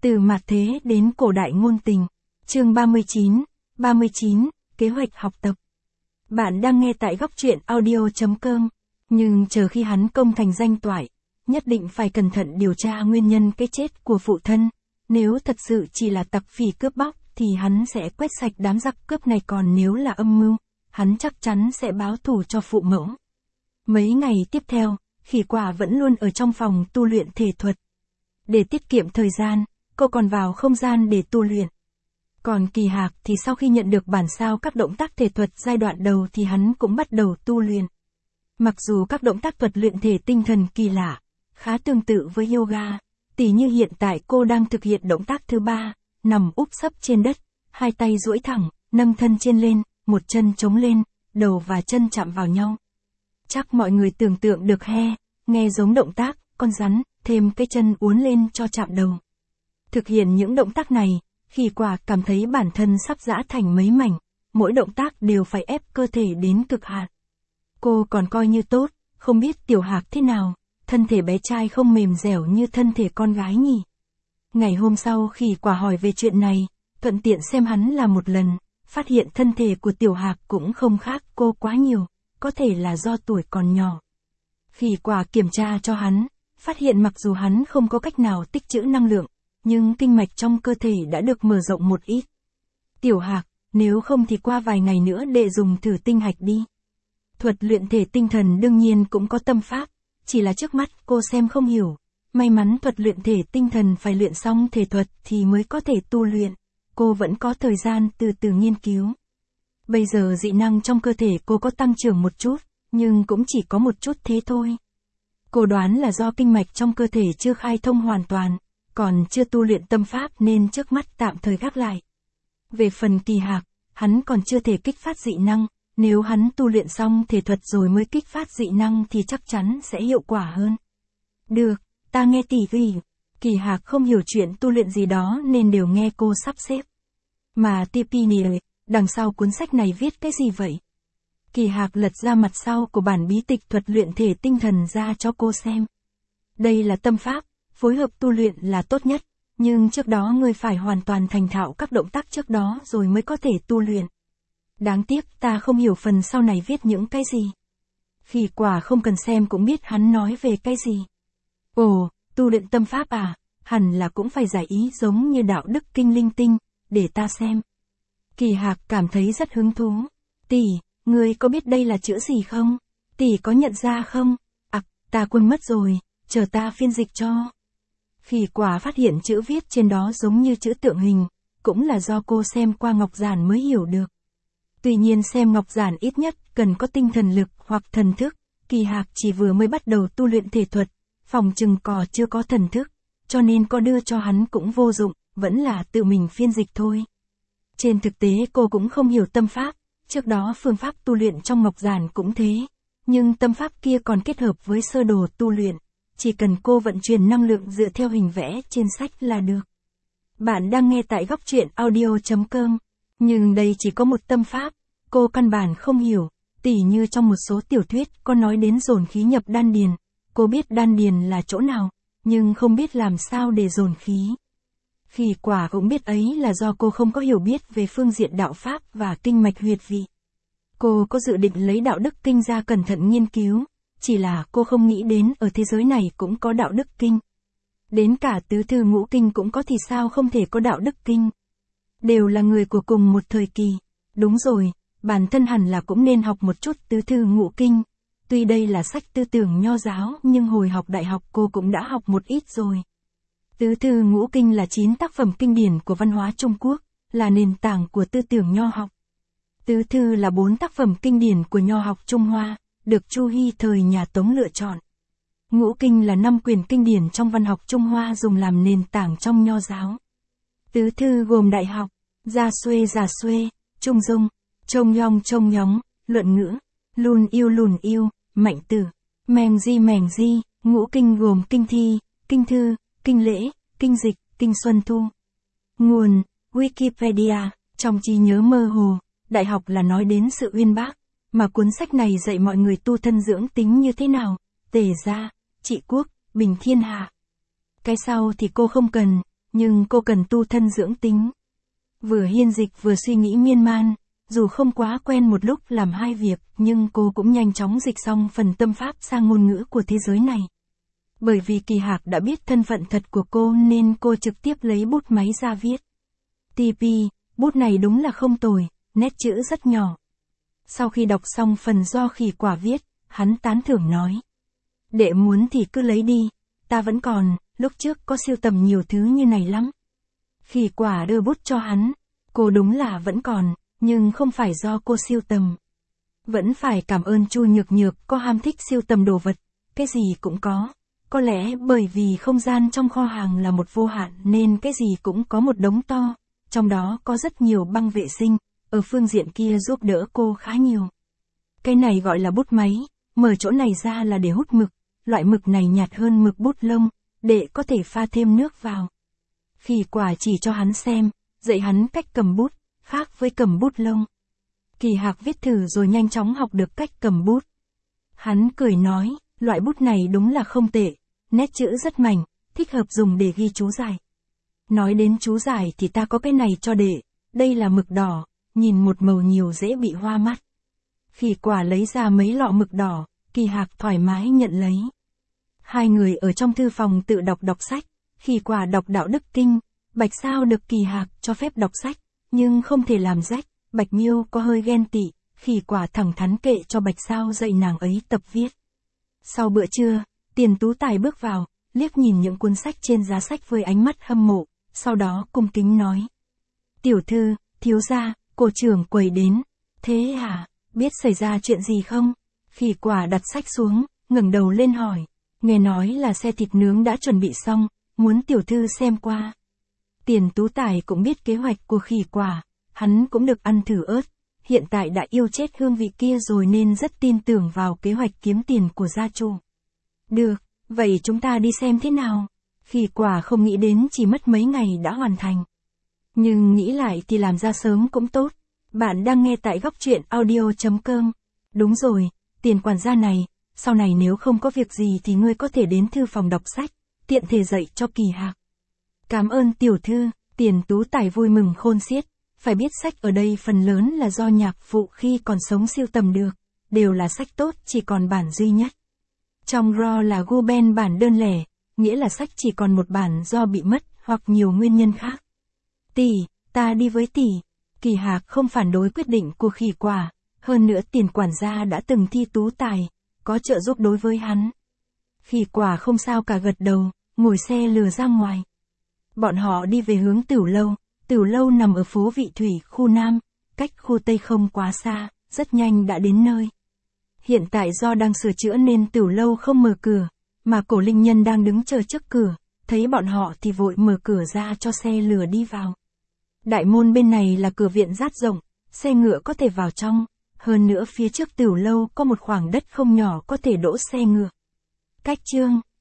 Từ mạt thế đến cổ đại ngôn tình. Chương 39, kế hoạch học tập. Bạn đang nghe tại góc truyện audio.com, nhưng chờ khi hắn công thành danh toại, nhất định phải cẩn thận điều tra nguyên nhân cái chết của phụ thân. Nếu thật sự chỉ là tặc phỉ cướp bóc, thì hắn sẽ quét sạch đám giặc cướp này, còn nếu là âm mưu, hắn chắc chắn sẽ báo thù cho phụ mẫu. Mấy ngày tiếp theo, Khỉ Quả vẫn luôn ở trong phòng tu luyện thể thuật. Để tiết kiệm thời gian, cô còn vào không gian để tu luyện. Còn Kỳ Hạc thì sau khi nhận được bản sao các động tác thể thuật giai đoạn đầu thì hắn cũng bắt đầu tu luyện. Mặc dù các động tác thuật luyện thể tinh thần kỳ lạ, khá tương tự với yoga, tỉ như hiện tại cô đang thực hiện động tác thứ 3, nằm úp sấp trên đất, hai tay duỗi thẳng, nâng thân trên lên, một chân chống lên, đầu và chân chạm vào nhau. Chắc mọi người tưởng tượng được nghe giống động tác con rắn, thêm cái chân uốn lên cho chạm đầu. Thực hiện những động tác này, Khỉ Quả cảm thấy bản thân sắp giã thành mấy mảnh, mỗi động tác đều phải ép cơ thể đến cực hạn. Cô còn coi như tốt, không biết Tiểu Hạc thế nào, thân thể bé trai không mềm dẻo như thân thể con gái nhỉ. Ngày hôm sau Khỉ Quả hỏi về chuyện này, thuận tiện xem hắn là một lần, phát hiện thân thể của Tiểu Hạc cũng không khác cô quá nhiều, có thể là do tuổi còn nhỏ. Khỉ Quả kiểm tra cho hắn, phát hiện mặc dù hắn không có cách nào tích trữ năng lượng, nhưng kinh mạch trong cơ thể đã được mở rộng một ít. Tiểu Hạc, nếu không thì qua vài ngày nữa đệ dùng thử tinh hạch đi. Thuật luyện thể tinh thần đương nhiên cũng có tâm pháp, chỉ là trước mắt cô xem không hiểu. May mắn thuật luyện thể tinh thần phải luyện xong thể thuật thì mới có thể tu luyện. Cô vẫn có thời gian từ từ nghiên cứu. Bây giờ dị năng trong cơ thể cô có tăng trưởng một chút, nhưng cũng chỉ có một chút thế thôi. Cô đoán là do kinh mạch trong cơ thể chưa khai thông hoàn toàn, còn chưa tu luyện tâm pháp nên trước mắt tạm thời gác lại. Về phần Kỳ Hạc, hắn còn chưa thể kích phát dị năng, nếu hắn tu luyện xong thể thuật rồi mới kích phát dị năng thì chắc chắn sẽ hiệu quả hơn. Được, ta nghe tỉ tỉ. Kỳ Hạc không hiểu chuyện tu luyện gì đó nên đều nghe cô sắp xếp. Mà Tipini, đằng sau cuốn sách này viết cái gì vậy? Kỳ Hạc lật ra mặt sau của bản bí tịch thuật luyện thể tinh thần ra cho cô xem. Đây là tâm pháp, phối hợp tu luyện là tốt nhất, nhưng trước đó ngươi phải hoàn toàn thành thạo các động tác trước đó rồi mới có thể tu luyện. Đáng tiếc ta không hiểu phần sau này viết những cái gì. Khỉ Quả không cần xem cũng biết hắn nói về cái gì. Ồ, tu luyện tâm pháp à, hẳn là cũng phải giải ý giống như đạo đức kinh linh tinh, để ta xem. Kỳ Hạc cảm thấy rất hứng thú. Tỷ, ngươi có biết đây là chữ gì không? Tỷ có nhận ra không? Ta quên mất rồi, chờ ta phiên dịch cho. Khỉ Quả phát hiện chữ viết trên đó giống như chữ tượng hình, cũng là do cô xem qua ngọc giản mới hiểu được. Tuy nhiên xem ngọc giản ít nhất cần có tinh thần lực hoặc thần thức, Kỳ Hạc chỉ vừa mới bắt đầu tu luyện thể thuật, phòng chừng cò chưa có thần thức, cho nên có đưa cho hắn cũng vô dụng, vẫn là tự mình phiên dịch thôi. Trên thực tế cô cũng không hiểu tâm pháp, trước đó phương pháp tu luyện trong ngọc giản cũng thế, nhưng tâm pháp kia còn kết hợp với sơ đồ tu luyện, chỉ cần cô vận chuyển năng lượng dựa theo hình vẽ trên sách là được. Bạn đang nghe tại góc truyện audio.com, nhưng đây chỉ có một tâm pháp, cô căn bản không hiểu, tỉ như trong một số tiểu thuyết có nói đến dồn khí nhập đan điền, cô biết đan điền là chỗ nào, nhưng không biết làm sao để dồn khí. Khỉ Quả cũng biết ấy là do cô không có hiểu biết về phương diện đạo pháp và kinh mạch huyệt vị. Cô có dự định lấy đạo đức kinh ra cẩn thận nghiên cứu, chỉ là cô không nghĩ đến ở thế giới này cũng có đạo đức kinh. Đến cả tứ thư ngũ kinh cũng có thì sao không thể có đạo đức kinh. Đều là người của cùng một thời kỳ. Đúng rồi, bản thân hẳn là cũng nên học một chút tứ thư ngũ kinh. Tuy đây là sách tư tưởng nho giáo nhưng hồi học đại học cô cũng đã học một ít rồi. Tứ thư ngũ kinh là 9 tác phẩm kinh điển của văn hóa Trung Quốc, là nền tảng của tư tưởng nho học. Tứ thư là 4 tác phẩm kinh điển của nho học Trung Hoa, được Chu Hy thời nhà Tống lựa chọn. Ngũ kinh là 5 quyển kinh điển trong văn học Trung Hoa dùng làm nền tảng trong nho giáo. Tứ thư gồm đại học, gia xuê, trung dung, trông nhóng, luận ngữ, lùn yêu, mạnh tử, mèng di. Ngũ kinh gồm kinh thi, kinh thư, kinh lễ, kinh dịch, kinh xuân thu. Nguồn, Wikipedia. Trong trí nhớ mơ hồ, đại học là nói đến sự uyên bác, mà cuốn sách này dạy mọi người tu thân dưỡng tính như thế nào, tề gia, trị quốc, bình thiên hạ. Cái sau thì cô không cần, nhưng cô cần tu thân dưỡng tính. Vừa hiên dịch vừa suy nghĩ miên man, dù không quá quen một lúc làm hai việc, nhưng cô cũng nhanh chóng dịch xong phần tâm pháp sang ngôn ngữ của thế giới này. Bởi vì Kỳ Hạc đã biết thân phận thật của cô nên cô trực tiếp lấy bút máy ra viết. TP, bút này đúng là không tồi, nét chữ rất nhỏ. Sau khi đọc xong phần do Khỉ Quả viết, hắn tán thưởng nói. Đệ muốn thì cứ lấy đi, ta vẫn còn, lúc trước có sưu tầm nhiều thứ như này lắm. Khỉ Quả đưa bút cho hắn, cô đúng là vẫn còn, nhưng không phải do cô sưu tầm. Vẫn phải cảm ơn Chu Nhược Nhược có ham thích sưu tầm đồ vật, cái gì cũng có. Có lẽ bởi vì không gian trong kho hàng là một vô hạn nên cái gì cũng có một đống to, trong đó có rất nhiều băng vệ sinh, ở phương diện kia giúp đỡ cô khá nhiều. Cái này gọi là bút máy, mở chỗ này ra là để hút mực, loại mực này nhạt hơn mực bút lông, để có thể pha thêm nước vào. Khỉ Quả chỉ cho hắn xem, dạy hắn cách cầm bút, khác với cầm bút lông. Kỳ Hạc viết thử rồi nhanh chóng học được cách cầm bút. Hắn cười nói, loại bút này đúng là không tệ, nét chữ rất mảnh, thích hợp dùng để ghi chú giải. Nói đến chú giải thì ta có cái này cho đệ, đây là mực đỏ, nhìn một màu nhiều dễ bị hoa mắt. Khỉ Quả lấy ra mấy lọ mực đỏ, Kỳ Hạc thoải mái nhận lấy. Hai người ở trong thư phòng tự đọc sách, Khỉ Quả đọc Đạo Đức Kinh, Bạch Sao được Kỳ Hạc cho phép đọc sách, nhưng không thể làm rách, Bạch Miêu có hơi ghen tị, Khỉ Quả thẳng thắn kệ cho Bạch Sao dạy nàng ấy tập viết. Sau bữa trưa, Tiền Tú Tài bước vào, liếc nhìn những cuốn sách trên giá sách với ánh mắt hâm mộ, sau đó cung kính nói. Tiểu thư, thiếu gia, cô trưởng quầy đến. Thế hả, biết xảy ra chuyện gì không? Khỉ Quả đặt sách xuống, ngẩng đầu lên hỏi. Nghe nói là xe thịt nướng đã chuẩn bị xong, muốn tiểu thư xem qua. Tiền Tú Tài cũng biết kế hoạch của Khỉ Quả, hắn cũng được ăn thử ớt, hiện tại đã yêu chết hương vị kia rồi nên rất tin tưởng vào kế hoạch kiếm tiền của gia chủ. Được, vậy chúng ta đi xem thế nào? Khỉ Quả không nghĩ đến chỉ mất mấy ngày đã hoàn thành. Nhưng nghĩ lại thì làm ra sớm cũng tốt. Bạn đang nghe tại góc truyện audio.com. Đúng rồi, Tiền quản gia này, sau này nếu không có việc gì thì ngươi có thể đến thư phòng đọc sách, tiện thể dạy cho Kỳ Hạc. Cảm ơn tiểu thư, Tiền Tú Tài vui mừng khôn xiết. Phải biết sách ở đây phần lớn là do nhạc phụ khi còn sống sưu tầm được, đều là sách tốt chỉ còn bản duy nhất. Trong RAW là Guben bản đơn lẻ, nghĩa là sách chỉ còn một bản do bị mất hoặc nhiều nguyên nhân khác. Tỷ, ta đi với tỷ. Kỳ Hạc không phản đối quyết định của Khỉ Quả, hơn nữa Tiền quản gia đã từng thi tú tài, có trợ giúp đối với hắn. Khỉ Quả không sao cả gật đầu, ngồi xe lừa ra ngoài. Bọn họ đi về hướng Tửu lâu nằm ở phố Vị Thủy, khu Nam, cách khu Tây không quá xa, rất nhanh đã đến nơi. Hiện tại do đang sửa chữa nên Tửu lâu không mở cửa, mà Cổ Linh Nhân đang đứng chờ trước cửa, thấy bọn họ thì vội mở cửa ra cho xe lừa đi vào. Đại môn bên này là cửa viện rát rộng, xe ngựa có thể vào trong, hơn nữa phía trước Tửu lâu có một khoảng đất không nhỏ có thể đỗ xe ngựa. Cách chương